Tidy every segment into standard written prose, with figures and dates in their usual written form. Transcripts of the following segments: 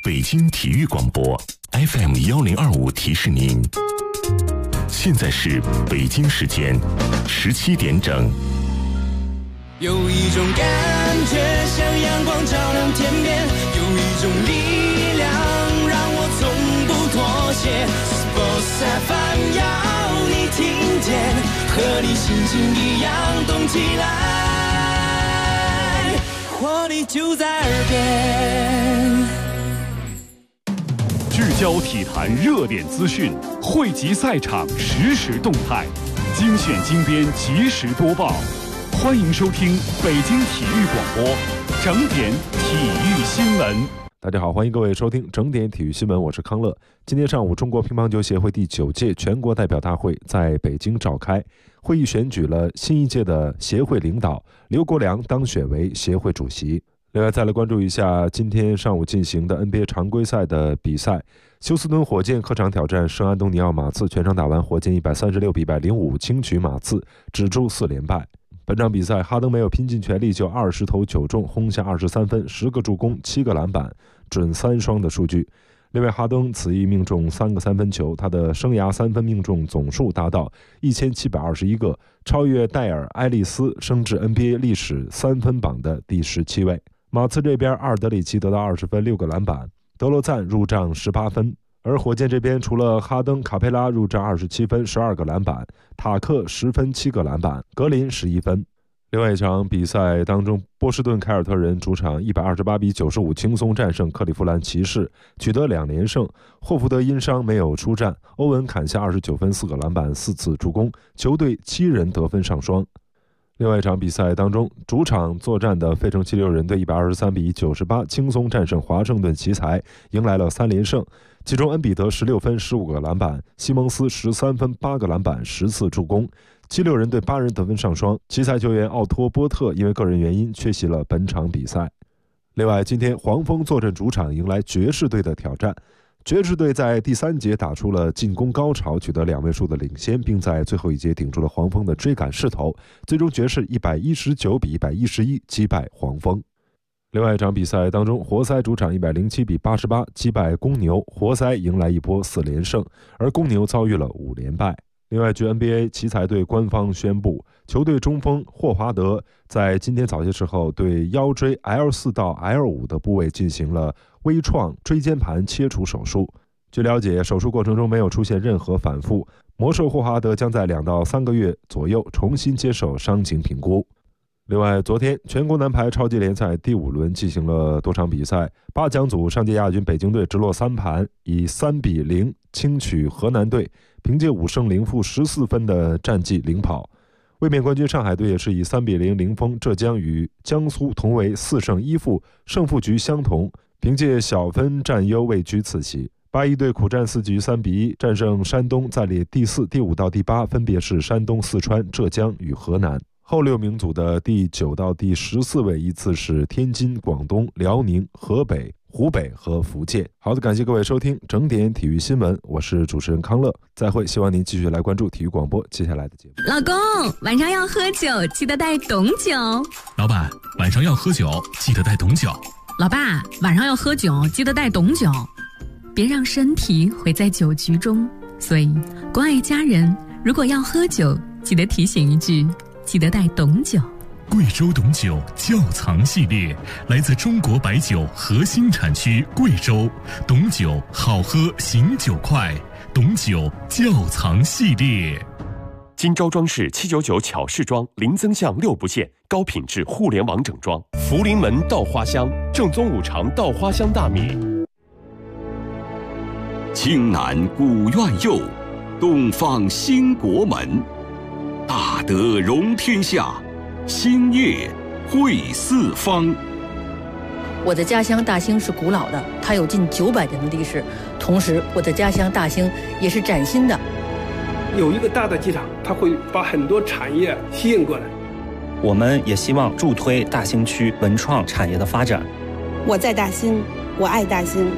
北京体育广播 FM1025提示您，现在是北京时间17点整。 有一种感觉像阳光照亮天边，有一种力量让我从不妥协。Sports FM 要你听见，和你心情一样动起来，活力就在耳边。 聚焦体坛热点资讯，汇集赛场实时动态，精选精编及时播报。欢迎收听北京体育广播整点体育新闻。 大家好，欢迎各位收听整点体育新闻，我是康乐。今天上午，中国乒乓球协会第9届全国代表大会在北京召开，会议选举了新一届的协会领导，刘国梁当选为协会主席。另外，再来关注一下今天上午进行的 NBA 常规赛的比赛，休斯敦火箭客场挑战圣安东尼奥马刺，全场打完，火箭136比105轻取马刺，止住4连败。本场比赛，哈登没有拼尽全力就20投9中，轰下23分，10个助攻，7个篮板，准3双的数据。另外，哈登此役命中3个三分球，他的生涯3分命中总数达到1721个，超越戴尔·埃利斯，升至 NBA 历史3分榜的第17位。马刺这边，阿尔德里奇得到20分，6个篮板，德罗赞入账18分。而火箭这边，除了哈登、卡佩拉入账27分，12个篮板，塔克10分，7个篮板，格林11分。另外一场比赛当中，波士顿凯尔特人主场128比95轻松战胜克利夫兰骑士，取得2连胜。霍福德因伤没有出战，欧文砍下29分，4个篮板，4次助攻，球队7人得分上双。另外一场比赛当中，主场作战的费城76人队123比98轻松战胜华盛顿奇才，迎来了3连胜。其中恩比德16分15个篮板，西蒙斯13分8个篮板10次助攻。76人队8人得分上双，奇才球员奥托波特因为个人原因缺席了本场比赛。另外，今天黄蜂坐镇主场迎来爵士队的挑战。爵士队在第3节打出了进攻高潮，取得2位数的领先，并在最后一节顶住了黄蜂的追赶势头，最终爵士119比111击败黄蜂。另外一场比赛当中，活塞主场107比88击败公牛，活塞迎来一波4连胜，而公牛遭遇了5连败。另外，据 NBA 奇才队官方宣布，球队中锋霍华德在今天早些时候对腰椎 L4 到 L5 的部位进行了微创椎间盘切除手术。据了解，手术过程中没有出现任何反复，魔兽霍华德将在2到3个月左右重新接受伤情评估。另外，昨天全国男排超级联赛第5轮进行了多场比赛，8强组上届亚军北京队直落3盘，以3比0轻取河南队，凭借5胜0负14分的战绩领跑。卫冕冠军上海队也是以3比0零封浙江，与江苏同为4胜1负，胜负局相同，凭借小分占优位居次席。8-1队苦战4局3比1战胜山东，暂列第4、第5到第8分别是山东、四川、浙江与河南。后6名组的第9到第14位依次是天津、广东、辽宁、河北、湖北和福建。好的，感谢各位收听整点体育新闻，我是主持人康乐，再会，希望您继续来关注体育广播接下来的节目。 老公，晚上要喝酒，记得带懂酒。 老板，晚上要喝酒，记得带懂酒。 老爸，晚上要喝酒，记得带懂酒。别让身体毁在酒局中，所以关爱家人，如果要喝酒，记得提醒一句，记得带懂酒。 贵州董酒窖藏系列来自中国白酒核心产区贵州，董酒好喝醒酒快，董酒窖藏系列。 金招装饰799巧饰装，零增项6不限，高品质互联网整装。福临门稻花香，正宗5常稻花香大米。 青南古院右，东方兴国门。大德容天下，兴业惠四方。 我的家乡大兴是古老的，它有近900年的历史，同时我的家乡大兴也是崭新的。 有一个大的机场，它会把很多产业吸引过来。 我们也希望助推大兴区文创产业的发展。 我在大兴，我爱大兴。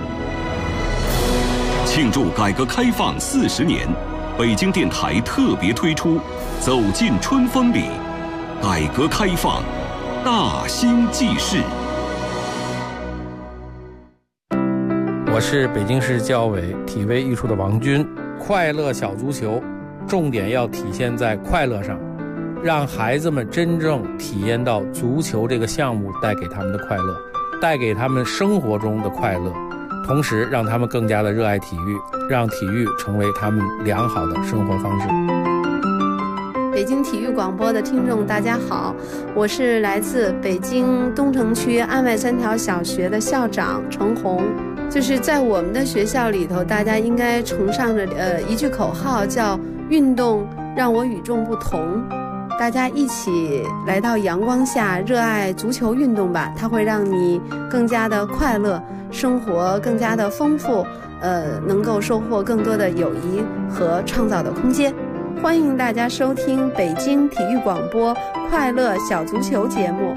庆祝改革开放40年，北京电台特别推出《走进春风里》，改革开放大兴纪事。 我是北京市教委体卫艺术的王军。快乐小足球重点要体现在快乐上，让孩子们真正体验到足球这个项目带给他们的快乐，带给他们生活中的快乐，同时让他们更加的热爱体育，让体育成为他们良好的生活方式。 北京体育广播的听众大家好，我是来自北京东城区安外3条小学的校长程红。就是在我们的学校里头，大家应该崇尚着一句口号，叫运动让我与众不同。大家一起来到阳光下，热爱足球运动吧，它会让你更加的快乐，生活更加的丰富，能够收获更多的友谊和创造的空间。欢迎大家收听北京体育广播快乐小足球节目。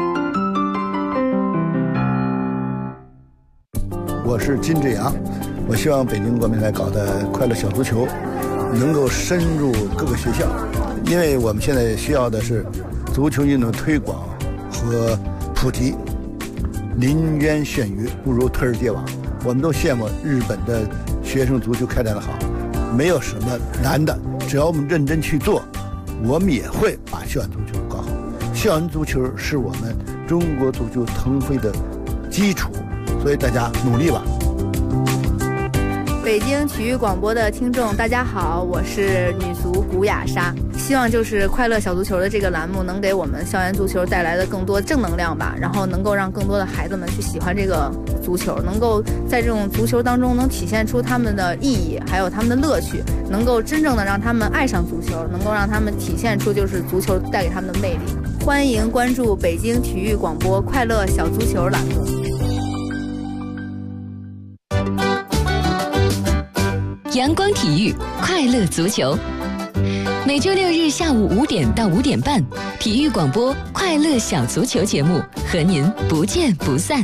我是金志扬，我希望北京国民来搞的快乐小足球能够深入各个学校，因为我们现在需要的是足球运动推广和普及。临渊羡鱼，不如推而皆网。我们都羡慕日本的学生足球开展的好，没有什么难的，只要我们认真去做，我们也会把校园足球搞好。校园足球是我们中国足球腾飞的基础，所以大家努力吧。 北京体育广播的听众大家好，我是女足古雅莎。希望就是快乐小足球的这个栏目能给我们校园足球带来的更多正能量吧，然后能够让更多的孩子们去喜欢这个足球，能够在这种足球当中能体现出他们的意义还有他们的乐趣，能够真正的让他们爱上足球，能够让他们体现出就是足球带给他们的魅力。欢迎关注北京体育广播快乐小足球栏目。 阳光体育快乐足球，每周6日下午5点到5点半，体育广播快乐小足球节目和您不见不散。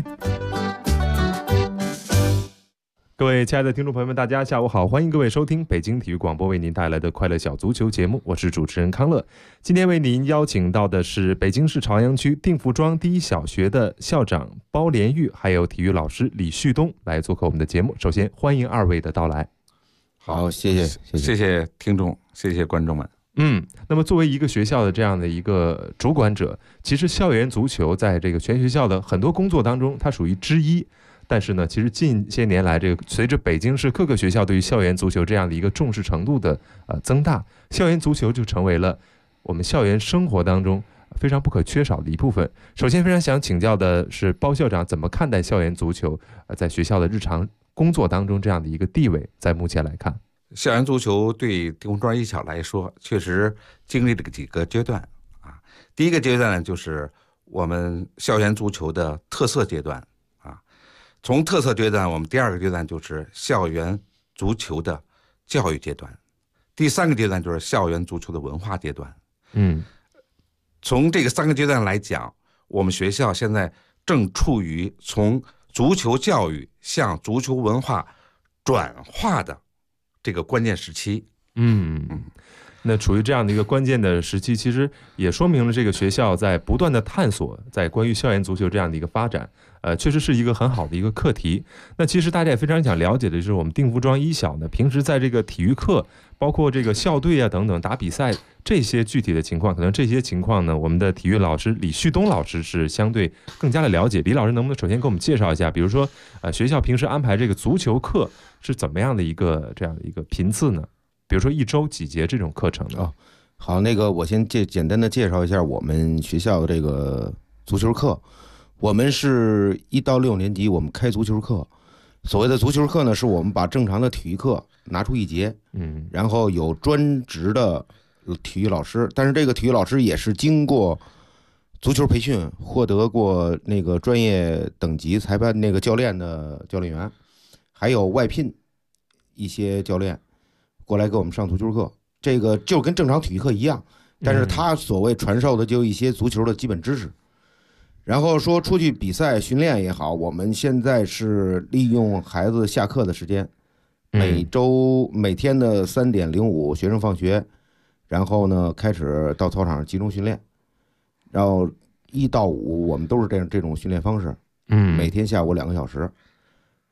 各位亲爱的听众朋友们，大家下午好，欢迎各位收听北京体育广播为您带来的快乐小足球节目，我是主持人康乐。今天为您邀请到的是北京市朝阳区定福庄第一小学的校长包连玉，还有体育老师李旭东来做客我们的节目。首先欢迎2位的到来。 好，谢谢听众，谢谢观众们。 那么作为一个学校的这样的一个主管者，其实校园足球在这个全学校的很多工作当中，它属于之一。但是呢，其实近些年来，这个随着北京市各个学校对于校园足球这样的一个重视程度的增大，校园足球就成为了我们校园生活当中非常不可缺少的一部分。首先，非常想请教的是包校长怎么看待校园足球在学校的日常工作当中这样的一个地位，在目前来看。 校园足球对定福庄一小来说，确实经历了几个阶段啊。第一个阶段呢，就是我们校园足球的特色阶段啊。从特色阶段，我们第2个阶段就是校园足球的教育阶段，第3个阶段就是校园足球的文化阶段。从这个3个阶段来讲，我们学校现在正处于从足球教育向足球文化转化的这个关键时期。 那处于这样的一个关键的时期，其实也说明了这个学校在不断的探索在关于校园足球这样的一个发展，确实是一个很好的一个课题。那其实大家也非常想了解的就是我们定福庄一小呢，平时在这个体育课，包括这个校队啊等等打比赛这些具体的情况，可能这些情况呢，我们的体育老师李旭东老师是相对更加的了解。李老师能不能首先给我们介绍一下，比如说学校平时安排这个足球课是怎么样的一个这样的一个频次呢？比如说1周几节这种课程呢？ 好，我先简单的介绍一下我们学校的这个足球课。我们是1到6年级我们开足球课，所谓的足球课呢，是我们把正常的体育课拿出1节，然后有专职的体育老师，但是这个体育老师也是经过足球培训，获得过那个专业等级裁判那个教练的教练员，还有外聘一些教练过来给我们上足球课，这个就跟正常体育课一样，但是他所谓传授的就一些足球的基本知识。然后说出去比赛训练也好，我们现在是利用孩子下课的时间，每天的3点05学生放学，然后呢开始到操场集中训练，然后1到5我们都是这种训练方式，每天下午2个小时。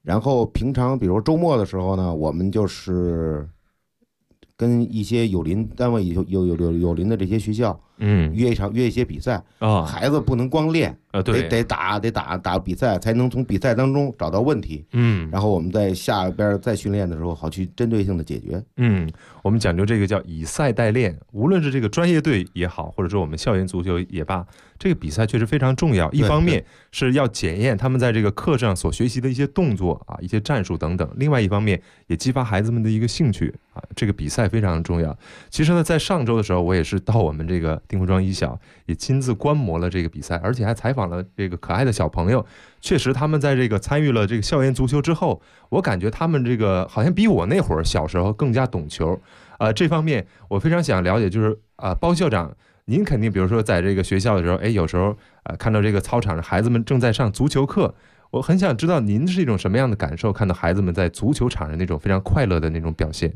然后平常比如周末的时候呢，我们就是跟一些有邻单位有邻的这些学校，约一些比赛啊，孩子不能光练啊，对，得打比赛，才能从比赛当中找到问题，然后我们在下边再训练的时候，好去针对性的解决。 我们讲究这个叫以赛代练，无论是这个专业队也好，或者说我们校园足球也罢，这个比赛确实非常重要。一方面是要检验他们在这个课上所学习的一些动作啊、一些战术等等；另外一方面也激发孩子们的一个兴趣啊。这个比赛非常重要。其实呢，在上周的时候，我也是到我们这个丁福庄一小也亲自观摩了这个比赛，而且还采访了这个可爱的小朋友。确实，他们在这个参与了这个校园足球之后，我感觉他们这个好像比我那会儿小时候更加懂球。这方面我非常想了解，就是包校长，您肯定比如说在这个学校的时候，有时候看到这个操场上孩子们正在上足球课，我很想知道您是一种什么样的感受，看到孩子们在足球场上那种非常快乐的那种表现。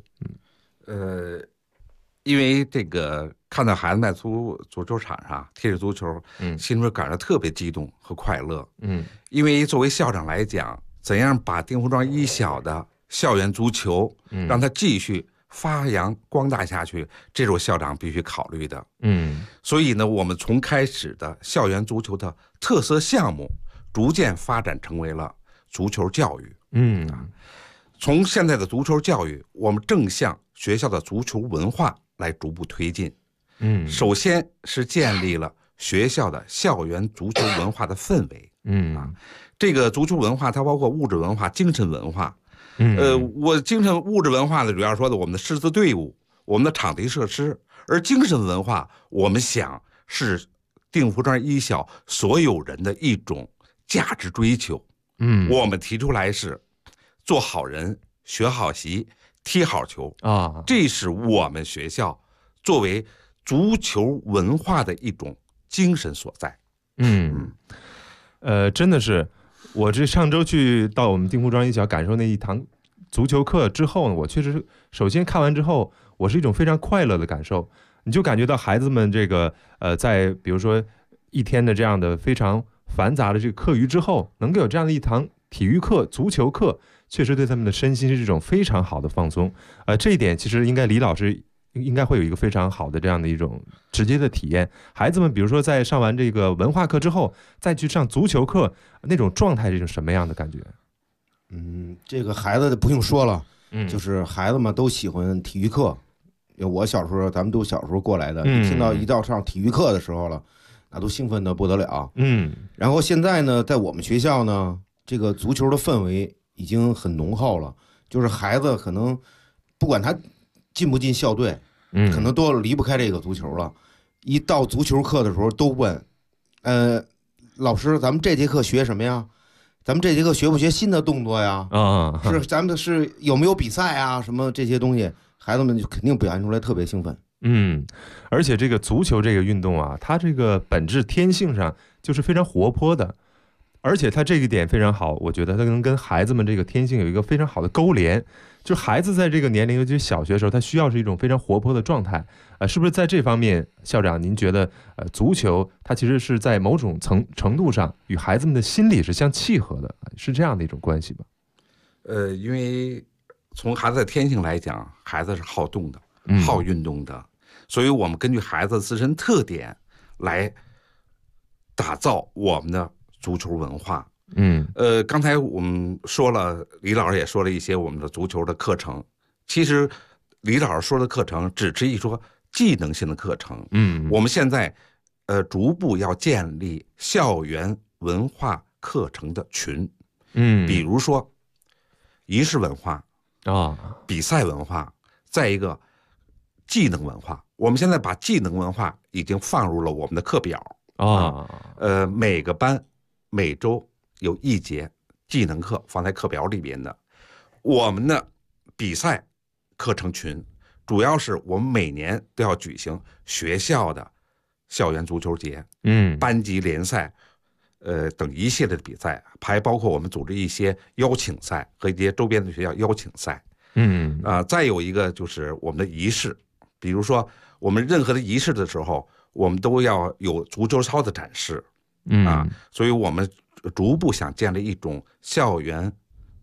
因为这个看到孩子在足球场上踢着足球，心中感到特别激动和快乐。因为作为校长来讲，怎样把丁福庄一小的校园足球让它继续发扬光大下去，这是我校长必须考虑的。所以呢，我们从开始的校园足球的特色项目，逐渐发展成为了足球教育。从现在的足球教育，我们正向学校的足球文化来逐步推进。首先是建立了学校的校园足球文化的氛围。这个足球文化它包括物质文化、精神文化。我物质文化呢，主要说的我们的师资队伍、我们的场地设施，而精神文化，我们想是丁福庄一小所有人的一种价值追求。我们提出来是做好人、学好习、踢好球啊，这是我们学校作为足球文化的一种精神所在。 真的是。我这上周去到我们丁福庄一小感受那一堂足球课之后呢，我确实首先看完之后，我是一种非常快乐的感受。你就感觉到孩子们这个在比如说一天的这样的非常繁杂的这个课余之后，能够有这样的一堂体育课、足球课，确实对他们的身心是这种非常好的放松。这一点其实应该李老师应该会有一个非常好的这样的一种直接的体验。孩子们比如说在上完这个文化课之后，再去上足球课，那种状态是一种什么样的感觉？ 这个孩子不用说了，就是孩子们都喜欢体育课。我小时候，咱们都小时候过来的，一听到一到上体育课的时候了，那都兴奋的不得了。然后现在呢，在我们学校呢，这个足球的氛围已经很浓厚了，就是孩子可能不管他进不进校队，可能都离不开这个足球了。一到足球课的时候，都问，老师，咱们这节课学什么呀？咱们这节课学不学新的动作呀？是咱们是有没有比赛啊？什么这些东西，孩子们就肯定表现出来特别兴奋。 而且这个足球这个运动啊，它这个本质天性上就是非常活泼的。而且他这一点非常好，我觉得他能跟孩子们这个天性有一个非常好的勾连。就是孩子在这个年龄，尤其是小学的时候，他需要是一种非常活泼的状态。是不是在这方面，校长您觉得足球它其实是在某种程度上与孩子们的心理是相契合的，是这样的一种关系吧？ 因为从孩子的天性来讲，孩子是好动的、好运动的，所以我们根据孩子自身特点来打造我们的足球文化。刚才我们说了，李老师也说了一些我们的足球的课程。其实李老师说的课程只是一说技能性的课程。我们现在逐步要建立校园文化课程的群。比如说仪式文化比赛文化，再一个技能文化。我们现在把技能文化已经放入了我们的课表每个班每周有一节技能课放在课表里边的。我们的比赛课程群主要是我们每年都要举行学校的校园足球节，班级联赛，等一系列的比赛，还包括我们组织一些邀请赛和一些周边的学校邀请赛。再有一个就是我们的仪式，比如说我们任何的仪式的时候，我们都要有足球操的展示。所以我们逐步想建立一种校园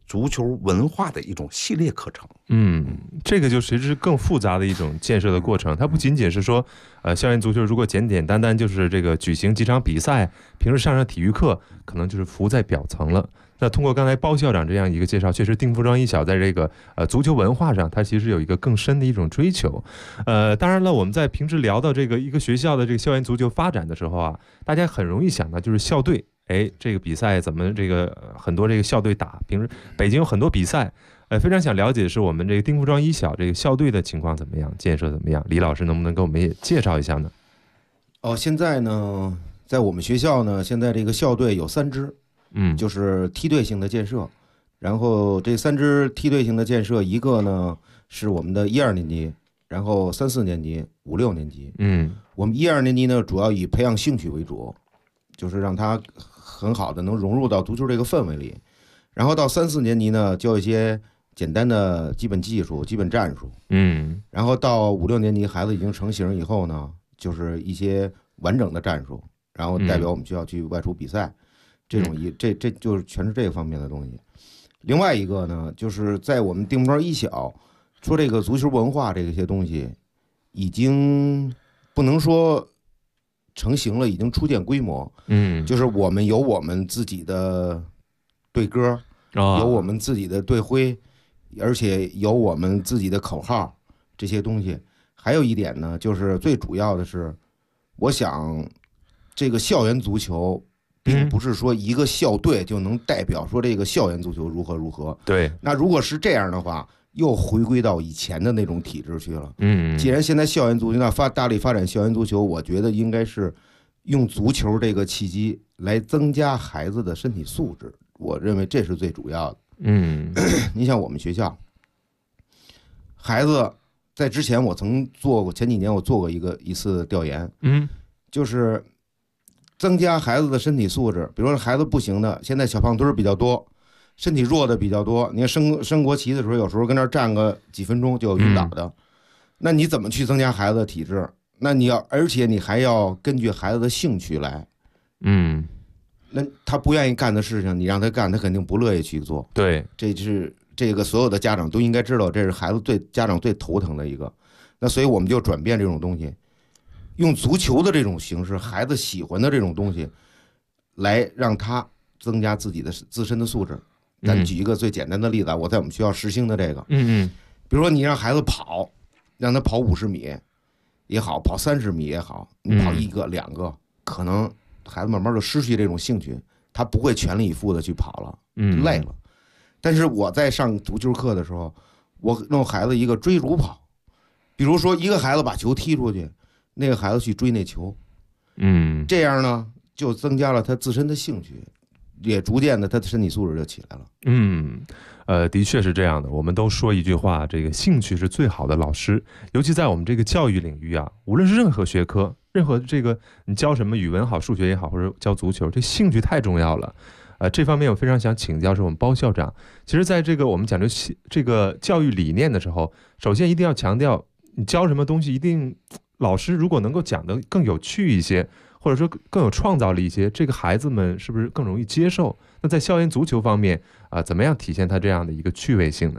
足球文化的一种系列课程。 这个就其实是更复杂的一种建设的过程，它不仅仅是说，校园足球如果简简单单就是这个举行几场比赛，平时上体育课，可能就是浮在表层了。那通过刚才包校长这样一个介绍，确实定福庄一小在这个足球文化上，它其实有一个更深的一种追求。当然了，我们在平时聊到这个一个学校的这个校园足球发展的时候啊，大家很容易想到就是校队，这个比赛怎么这个很多这个校队打，平时北京有很多比赛，非常想了解的是我们这个定福庄一小这个校队的情况怎么样，建设怎么样？李老师能不能给我们也介绍一下呢？ 现在呢，在我们学校呢，现在这个校队有3支。就是梯队性的建设，然后这3支梯队性的建设，一个呢是我们的1、2年级，然后3、4年级、5、6年级。我们1、2年级呢主要以培养兴趣为主，就是让他很好的能融入到足球这个氛围里，然后到3、4年级呢教一些简单的基本技术、基本战术。然后到5、6年级孩子已经成型以后呢，就是一些完整的战术，然后代表我们学校去外出比赛。这种这就是全是这个方面的东西。另外一个呢，就是在我们定福庄一小说这个足球文化这些东西，已经不能说成型了，已经初见规模。就是我们有我们自己的队歌，有我们自己的队徽，而且有我们自己的口号这些东西。还有一点呢，就是最主要的是，我想这个校园足球。并不是说一个校队就能代表说这个校园足球如何如何。 对， 那如果是这样的话，又回归到以前的那种体制去了。既然现在校园足球大力发展校园足球，我觉得应该是用足球这个契机来增加孩子的身体素质，我认为这是最主要的。你像我们学校孩子在之前我曾做过，前几年我做过一次调研，就是增加孩子的身体素质。比如说孩子不行的，现在小胖墩比较多，身体弱的比较多，你看升国旗的时候，有时候跟那儿站个几分钟就有晕倒的，那你怎么去增加孩子的体质？那你要，而且你还要根据孩子的兴趣来。那他不愿意干的事情，你让他干，他肯定不乐意去做。 对， 这是这个所有的家长都应该知道，这是孩子家长最头疼的一个。那所以我们就转变这种东西，用足球的这种形式，孩子喜欢的这种东西，来让他增加自己的自身的素质。咱举一个最简单的例子，我在我们学校实行的这个，比如说你让孩子跑，让他跑50米也好，跑30米也好，你跑1个、2个，可能孩子慢慢就失去这种兴趣，他不会全力以赴的去跑了，累了。但是我在上足球课的时候，我弄孩子一个追逐跑，比如说一个孩子把球踢出去，那个孩子去追那球，这样呢就增加了他自身的兴趣，也逐渐的他的身体素质就起来了。 的确是这样的。我们都说一句话，这个兴趣是最好的老师，尤其在我们这个教育领域啊，无论是任何学科，任何这个你教什么语文好、数学也好，或者教足球，这兴趣太重要了。这方面我非常想请教是我们包校长。其实在这个我们讲究这个教育理念的时候，首先一定要强调，你教什么东西，一定老师如果能够讲得更有趣一些，或者说更有创造力一些，这个孩子们是不是更容易接受？那在校园足球方面怎么样体现它这样的一个趣味性呢？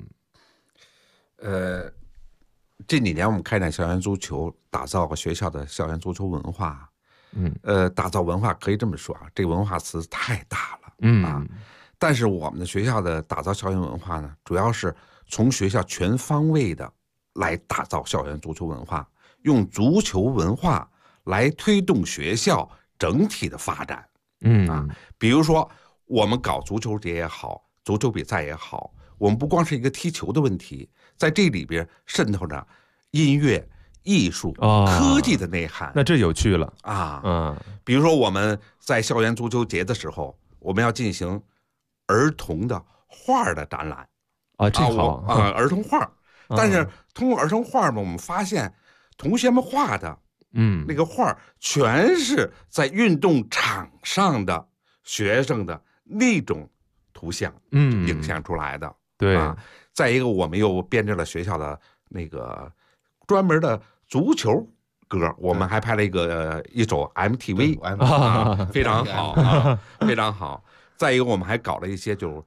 这几年我们开展校园足球，打造学校的校园足球文化。打造文化可以这么说啊，这个文化词太大了但是我们的学校的打造校园文化呢，主要是从学校全方位的来打造校园足球文化，用足球文化来推动学校整体的发展。比如说我们搞足球节也好，足球比赛也好，我们不光是一个踢球的问题，在这里边渗透着音乐、艺术、科技的内涵。 那这有趣了比如说我们在校园足球节的时候，我们要进行儿童的画的展览这好儿童画。但是通过儿童画呢，我们发现同学们画的那个画全是在运动场上的学生的那种图像影像出来的。 对再一个，我们又编制了学校的那个专门的足球歌，我们还拍了一首 MTV 非常好非常好。再一个，我们还搞了一些就是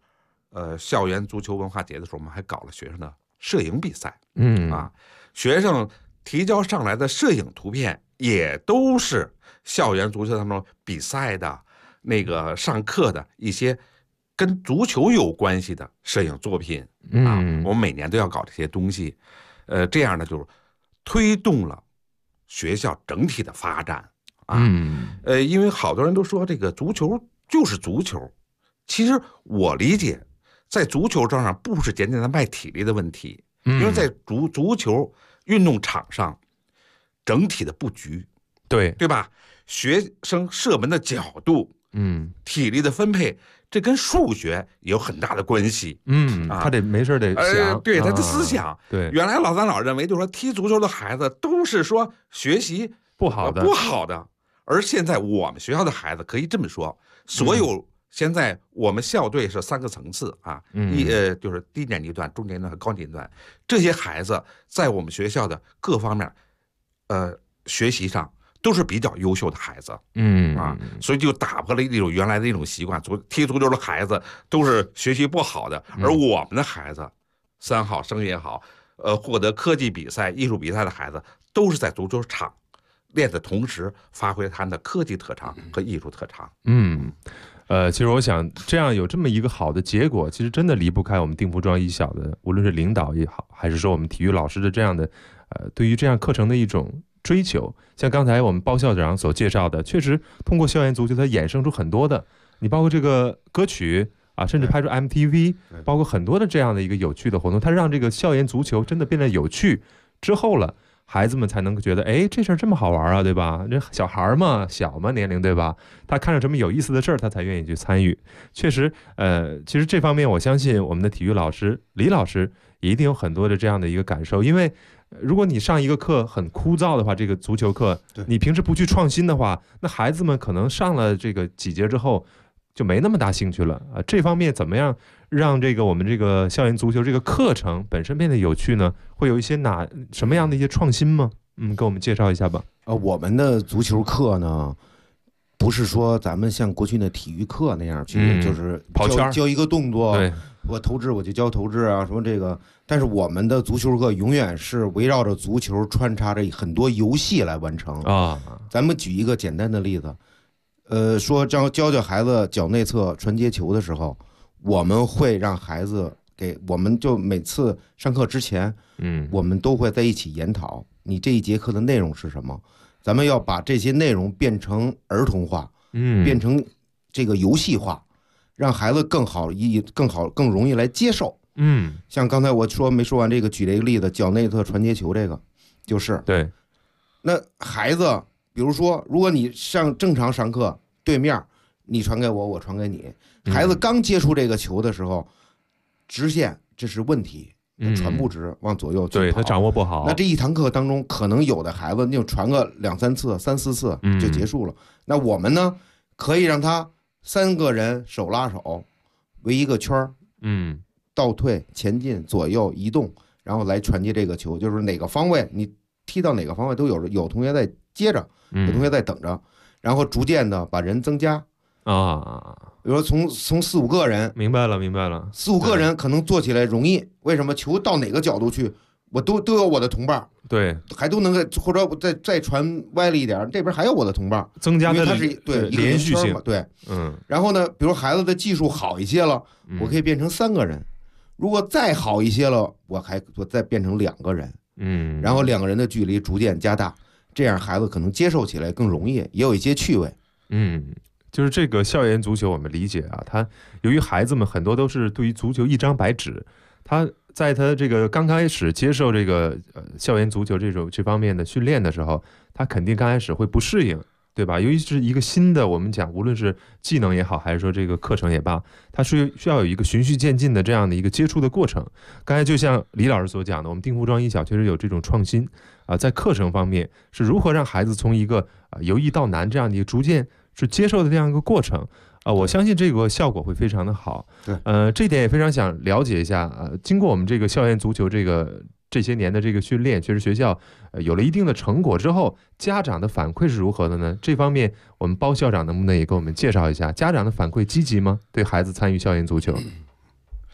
校园足球文化节的时候，我们还搞了学生的摄影比赛。学生提交上来的摄影图片也都是校园足球当中比赛的那个上课的一些跟足球有关系的摄影作品我们每年都要搞这些东西，这样呢就是推动了学校整体的发展因为好多人都说这个足球就是足球，其实我理解，在足球上不是简单的卖体力的问题，因为在足球运动场上整体的布局，对吧？学生射门的角度，体力的分配，这跟数学也有很大的关系。 他得没事得想， 对他的思想。 对， 原来老三老认为，就是说踢足球的孩子都是说学习不好的，而现在我们学校的孩子可以这么说，所有现在我们校队是3个层次就是低年级段、中年级段和高年级段，这些孩子在我们学校的各方面，学习上都是比较优秀的孩子，所以就打破了一种原来的一种习惯，踢足球的孩子都是学习不好的，而我们的孩子，3好生也好，获得科技比赛、艺术比赛的孩子，都是在足球场练的同时，发挥他们的科技特长和艺术特长。 其实我想这样有这么一个好的结果，其实真的离不开我们定福庄一小的，无论是领导也好，还是说我们体育老师的这样的，对于这样课程的一种追求。像刚才我们包校长所介绍的，确实通过校园足球，它衍生出很多的，你包括这个歌曲甚至拍出 MTV， 包括很多的这样的一个有趣的活动，它让这个校园足球真的变得有趣之后了。孩子们才能觉得，这事儿这么好玩啊，对吧？这小孩嘛，小嘛年龄，对吧？他看着什么有意思的事儿，他才愿意去参与。确实，其实这方面我相信我们的体育老师李老师也一定有很多的这样的一个感受，因为如果你上一个课很枯燥的话，这个足球课，你平时不去创新的话，那孩子们可能上了这个几节之后就没那么大兴趣了这方面怎么样让这个我们这个校园足球这个课程本身变得有趣呢？会有一些什么样的一些创新吗？跟我们介绍一下吧。 我们的足球课呢，不是说咱们像过去的体育课那样去，就是跑圈教一个动作，我投掷我就教投掷啊，什么这个。但是我们的足球课永远是围绕着足球穿插着很多游戏来完成咱们举一个简单的例子，说教孩子脚内侧传接球的时候，我们会让孩子我们就每次上课之前，我们都会在一起研讨你这一节课的内容是什么，咱们要把这些内容变成儿童化，变成这个游戏化，让孩子更更容易来接受。像刚才我没说完这个，举了一个例子，脚内侧传接球这个，就是对。 那孩子，比如说，如果你正常上课，对面你传给我，我传给你，孩子刚接触这个球的时候，直线这是问题，传不直，往左右去跑， 对他掌握不好。 那这一堂课当中，可能有的孩子就传个2-3次、3-4次就结束了。那我们呢，可以让他3个人手拉手，围一个圈倒退、前进、左右移动，然后来传接这个球，就是哪个方位你踢到哪个方位都有同学在接着，有同学在等着，然后逐渐的把人增加比如说从4-5个人， 明白了 ，4-5个人可能做起来容易，为什么？球到哪个角度去，我都有我的同伴， 对， 还都能或者再传歪了一点，这边还有我的同伴， 增加的它是连续性嘛，对，然后呢，比如孩子的技术好一些了，我可以变成3个人，如果再好一些了，我再变成2个人，然后2个人的距离逐渐加大，这样孩子可能接受起来更容易，也有一些趣味。 就是这个校园足球，我们理解它由于孩子们很多都是对于足球一张白纸，他在他这个刚开始接受这个校园足球这方面的训练的时候，他肯定刚开始会不适应，对吧？由于是一个新的，我们讲无论是技能也好，还是说这个课程也罢，它是需要有一个循序渐进的这样的一个接触的过程。刚才就像李老师所讲的，我们定福庄一小确实有这种创新在课程方面是如何让孩子从一个由易到难这样的一个逐渐是接受的这样一个过程我相信这个效果会非常的好。这点也非常想了解一下经过我们这个校园足球这些年的这个训练，确实学校有了一定的成果之后，家长的反馈是如何的呢？这方面我们包校长能不能也给我们介绍一下？家长的反馈积极吗？对孩子参与校园足球？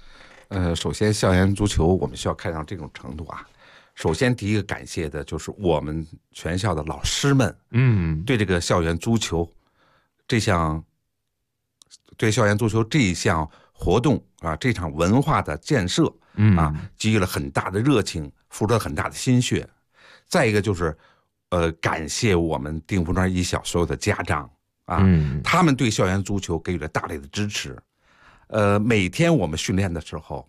首先校园足球我们需要看到这种程度啊。首先第一个感谢的就是我们全校的老师们，对这个校园足球这项活动啊，这场文化的建设给予了很大的热情，付出了很大的心血。再一个就是感谢我们丁府庄一小所有的家长啊，他们对校园足球给予了大力的支持。每天我们训练的时候，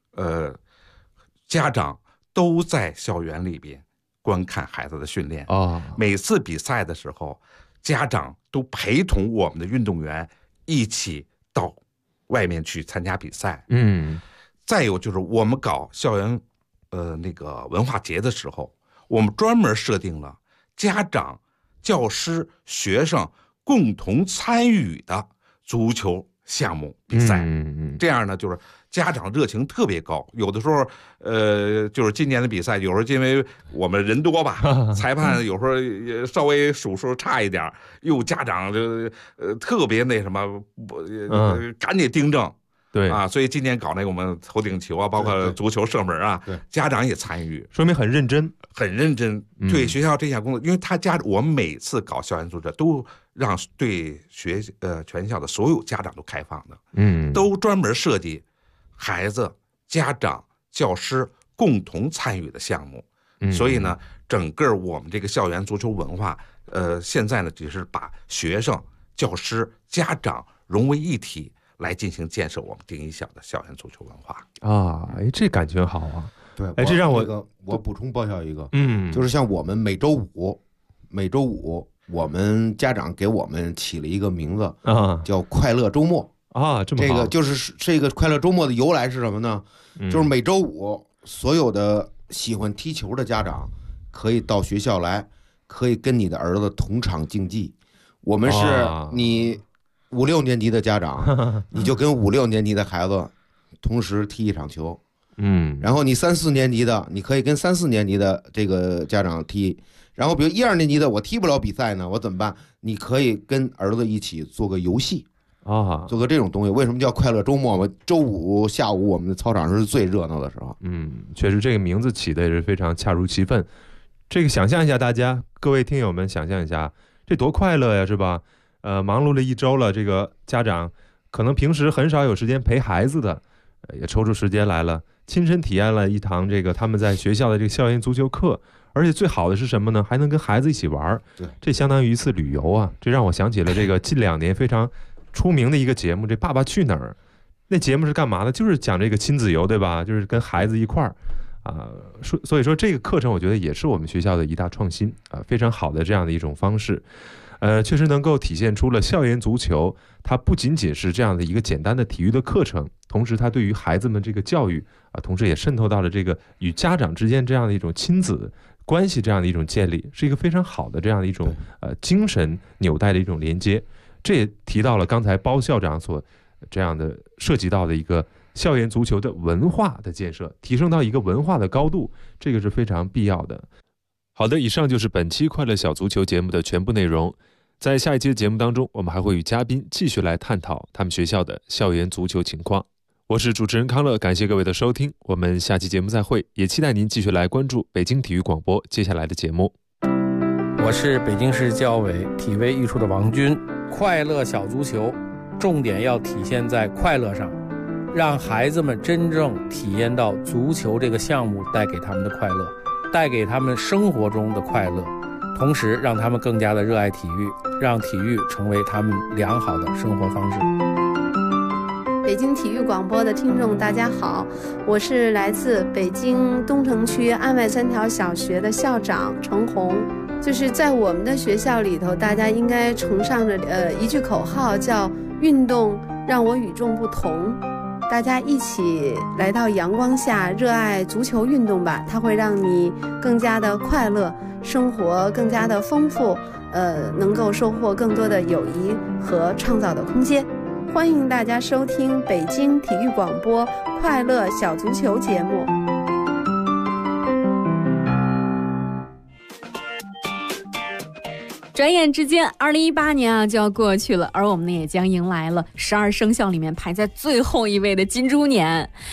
家长都在校园里边观看孩子的训练。每次比赛的时候，家长都陪同我们的运动员一起到外面去参加比赛。再有就是我们搞校园那个文化节的时候，我们专门设定了家长、教师、学生共同参与的足球项目比赛。这样呢，就是家长热情特别高。有的时候，就是今年的比赛，有时候因为我们人多吧，裁判有时候也稍微数数差一点，家长就特别那什么，赶紧订正。 对啊，所以今年搞那个我们头顶球啊，包括足球射门啊，家长也参与， 说明很认真， 很认真。对学校这项工作，因为我们每次搞校园足球都让对全校的所有家长都开放的，都专门设计孩子、家长、教师共同参与的项目。所以呢，整个我们这个校园足球文化，现在呢只是把学生、教师、家长融为一体。来进行建设我们丁一小的校园足球文化啊！这感觉好啊！ 对， 这让我补充报销一个，就是像我们每周五，我们家长给我们起了一个名字叫快乐周末啊，这么好。 这个就是这个快乐周末的由来是什么呢？就是每周五所有的喜欢踢球的家长可以到学校来，可以跟你的儿子同场竞技。我们是你5、6年级的家长，你就跟5、6年级的孩子同时踢一场球，然后你3、4年级的，你可以跟3、4年级的这个家长踢，然后比如1、2年级的，我踢不了比赛呢，我怎么办？你可以跟儿子一起做个游戏做个这种东西。为什么叫快乐周末嘛？周五下午我们的操场是最热闹的时候。 确实这个名字起的也是非常恰如其分。这个想象一下，大家各位听友们想象一下，这多快乐呀，是吧？忙碌了一周了，这个家长可能平时很少有时间陪孩子的，也抽出时间来了，亲身体验了一堂这个他们在学校的这个校园足球课。而且最好的是什么呢？还能跟孩子一起玩，这相当于一次旅游啊！这让我想起了这个近2年非常出名的一个节目，这《爸爸去哪儿》。那节目是干嘛的？就是讲这个亲子游，对吧？就是跟孩子一块儿所以说这个课程我觉得也是我们学校的一大创新非常好的这样的一种方式。确实能够体现出了校园足球，它不仅仅是这样的一个简单的体育的课程，同时它对于孩子们这个教育同时也渗透到了这个与家长之间这样的一种亲子关系这样的一种建立，是一个非常好的这样的一种精神纽带的一种连接。这也提到了刚才包校长所这样的涉及到的一个校园足球的文化的建设，提升到一个文化的高度，这个是非常必要的。好的，以上就是本期快乐小足球节目的全部内容。在下一期的节目当中，我们还会与嘉宾继续来探讨他们学校的校园足球情况。我是主持人康乐，感谢各位的收听，我们下期节目再会，也期待您继续来关注北京体育广播接下来的节目。 我是北京市教委体卫艺术的王军。快乐小足球重点要体现在快乐上，让孩子们真正体验到足球这个项目带给他们的快乐，带给他们生活中的快乐，同时让他们更加的热爱体育，让体育成为他们良好的生活方式。 北京体育广播的听众大家好，我是来自北京东城区安外3条小学的校长程红。就是在我们的学校里头，大家应该崇尚着一句口号，叫运动让我与众不同。大家一起来到阳光下，热爱足球运动吧，它会让你更加的快乐，生活更加的丰富，能够收获更多的友谊和创造的空间。欢迎大家收听北京体育广播快乐小足球节目。 转眼之间2018年就要过去了，而我们呢也将迎来了12生肖里面排在最后一位的金猪年。